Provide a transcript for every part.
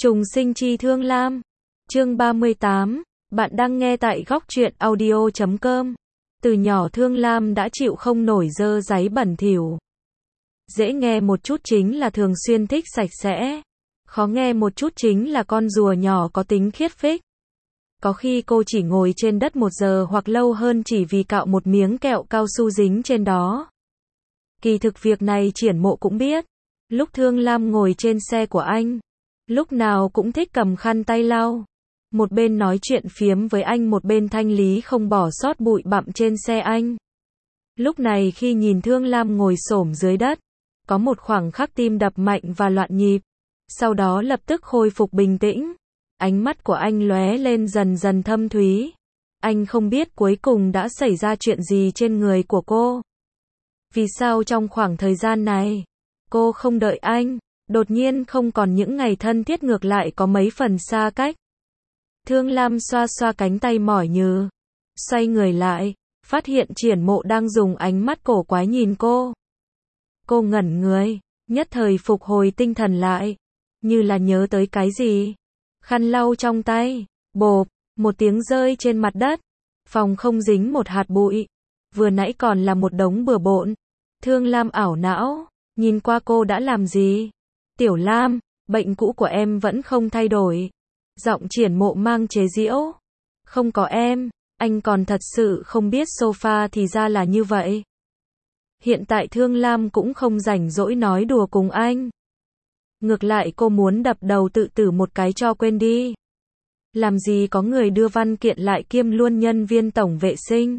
Trùng sinh chi Thương Lam. Chương 38. Bạn đang nghe tại góc truyện audio.com. Từ nhỏ Thương Lam đã chịu không nổi dơ dáy bẩn thỉu. Dễ nghe một chút chính là thường xuyên thích sạch sẽ. Khó nghe một chút chính là con rùa nhỏ có tính khiết phích. Có khi cô chỉ ngồi trên đất 1 giờ hoặc lâu hơn chỉ vì cạo một miếng kẹo cao su dính trên đó. Kỳ thực việc này Triển Mộ cũng biết. Lúc Thương Lam ngồi trên xe của anh, lúc nào cũng thích cầm khăn tay lau. Một bên nói chuyện phiếm với anh, một bên thanh lý không bỏ sót bụi bặm trên xe anh. Lúc này khi nhìn Thương Lam ngồi xổm dưới đất, có một khoảng khắc tim đập mạnh và loạn nhịp. Sau đó lập tức khôi phục bình tĩnh. Ánh mắt của anh lóe lên dần dần thâm thúy. Anh không biết cuối cùng đã xảy ra chuyện gì trên người của cô. Vì sao trong khoảng thời gian này, cô không đợi anh, đột nhiên không còn những ngày thân thiết, ngược lại có mấy phần xa cách. Thương Lam xoa xoa cánh tay mỏi nhừ, xoay người lại, phát hiện Triển Mộ đang dùng ánh mắt cổ quái nhìn cô. Cô ngẩn người, nhất thời phục hồi tinh thần lại, như là nhớ tới cái gì. Khăn lau trong tay, bộp, một tiếng rơi trên mặt đất. Phòng không dính một hạt bụi. Vừa nãy còn là một đống bừa bộn. Thương Lam ảo não, nhìn qua cô đã làm gì? Tiểu Lam, bệnh cũ của em vẫn không thay đổi. Giọng Triển Mộ mang chế giễu. Không có em, anh còn thật sự không biết sofa thì ra là như vậy. Hiện tại Thương Lam cũng không rảnh rỗi nói đùa cùng anh. Ngược lại cô muốn đập đầu tự tử một cái cho quên đi. Làm gì có người đưa văn kiện lại kiêm luôn nhân viên tổng vệ sinh.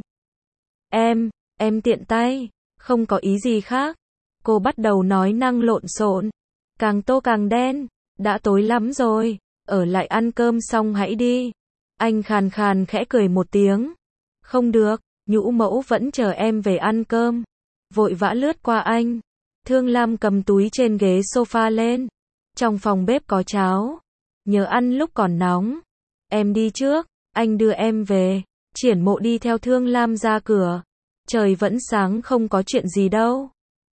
Em tiện tay, không có ý gì khác. Cô bắt đầu nói năng lộn xộn, càng tô càng đen. Đã tối lắm rồi, ở lại ăn cơm xong hãy đi. Anh khàn khàn khẽ cười một tiếng. Không được, nhũ mẫu vẫn chờ em về ăn cơm. Vội vã lướt qua anh. Thương Lam cầm túi trên ghế sofa lên. Trong phòng bếp có cháo. Nhớ ăn lúc còn nóng. Em đi trước, anh đưa em về. Triển Mộ đi theo Thương Lam ra cửa. Trời vẫn sáng, không có chuyện gì đâu.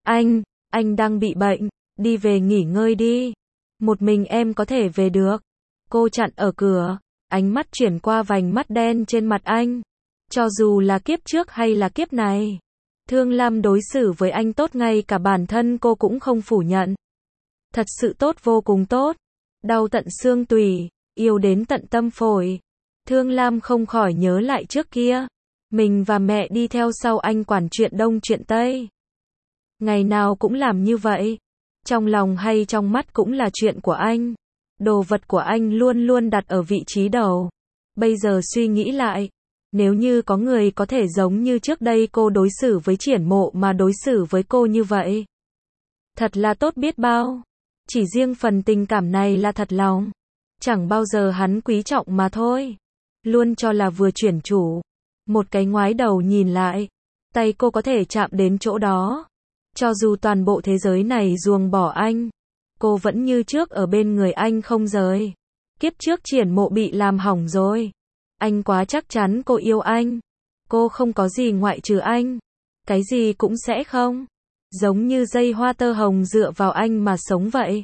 Anh đang bị bệnh, đi về nghỉ ngơi đi. Một mình em có thể về được. Cô chặn ở cửa, ánh mắt chuyển qua vành mắt đen trên mặt anh. Cho dù là kiếp trước hay là kiếp này, Thương Lam đối xử với anh tốt, ngay cả bản thân cô cũng không phủ nhận. Thật sự tốt, vô cùng tốt. Đau tận xương tủy, yêu đến tận tâm phổi. Thương Lam không khỏi nhớ lại trước kia. Mình và mẹ đi theo sau anh quản chuyện đông chuyện tây. Ngày nào cũng làm như vậy. Trong lòng hay trong mắt cũng là chuyện của anh. Đồ vật của anh luôn luôn đặt ở vị trí đầu. Bây giờ suy nghĩ lại, nếu như có người có thể giống như trước đây cô đối xử với Triển Mộ mà đối xử với cô như vậy, thật là tốt biết bao. Chỉ riêng phần tình cảm này là thật lòng. Chẳng bao giờ hắn quý trọng mà thôi. Luôn cho là vừa chuyển chủ. Một cái ngoái đầu nhìn lại, tay cô có thể chạm đến chỗ đó. Cho dù toàn bộ thế giới này ruồng bỏ anh, cô vẫn như trước ở bên người anh không rời. Kiếp trước Triển Mộ bị làm hỏng rồi. Anh quá chắc chắn cô yêu anh. Cô không có gì ngoại trừ anh. Cái gì cũng sẽ không. Giống như dây hoa tơ hồng dựa vào anh mà sống vậy.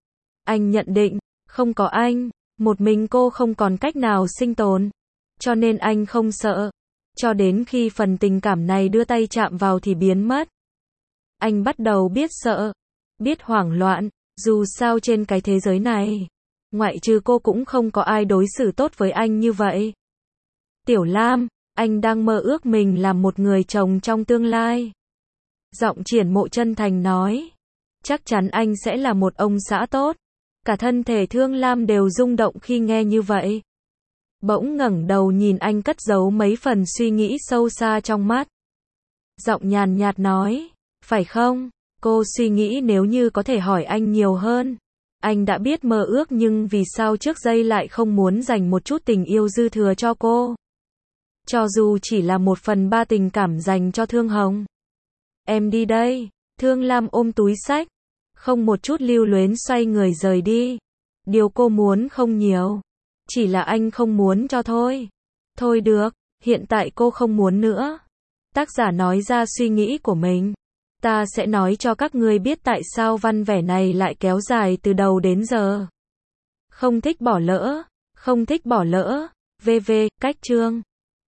Anh nhận định, không có anh, một mình cô không còn cách nào sinh tồn. Cho nên anh không sợ. Cho đến khi phần tình cảm này đưa tay chạm vào thì biến mất. Anh bắt đầu biết sợ, biết hoảng loạn. Dù sao trên cái thế giới này, ngoại trừ cô cũng không có ai đối xử tốt với anh như vậy. Tiểu Lam, anh đang mơ ước mình làm một người chồng trong tương lai. Giọng Triển Mộ chân thành nói. Chắc chắn anh sẽ là một ông xã tốt. Cả thân thể Thương Lam đều rung động khi nghe như vậy. Bỗng ngẩng đầu nhìn anh, cất giấu mấy phần suy nghĩ sâu xa trong mắt. Giọng nhàn nhạt nói. Phải không? Cô suy nghĩ nếu như có thể hỏi anh nhiều hơn. Anh đã biết mơ ước, nhưng vì sao trước giây lại không muốn dành một chút tình yêu dư thừa cho cô? Cho dù chỉ là 1/3 tình cảm dành cho Thương Hồng. Em đi đây. Thương Lam ôm túi xách, không một chút lưu luyến xoay người rời đi. Điều cô muốn không nhiều, chỉ là anh không muốn cho thôi. Thôi được, hiện tại cô không muốn nữa. Tác giả nói ra suy nghĩ của mình. Ta sẽ nói cho các ngươi biết tại sao văn vẻ này lại kéo dài từ đầu đến giờ. Không thích bỏ lỡ. Không thích bỏ lỡ. VV, cách chương.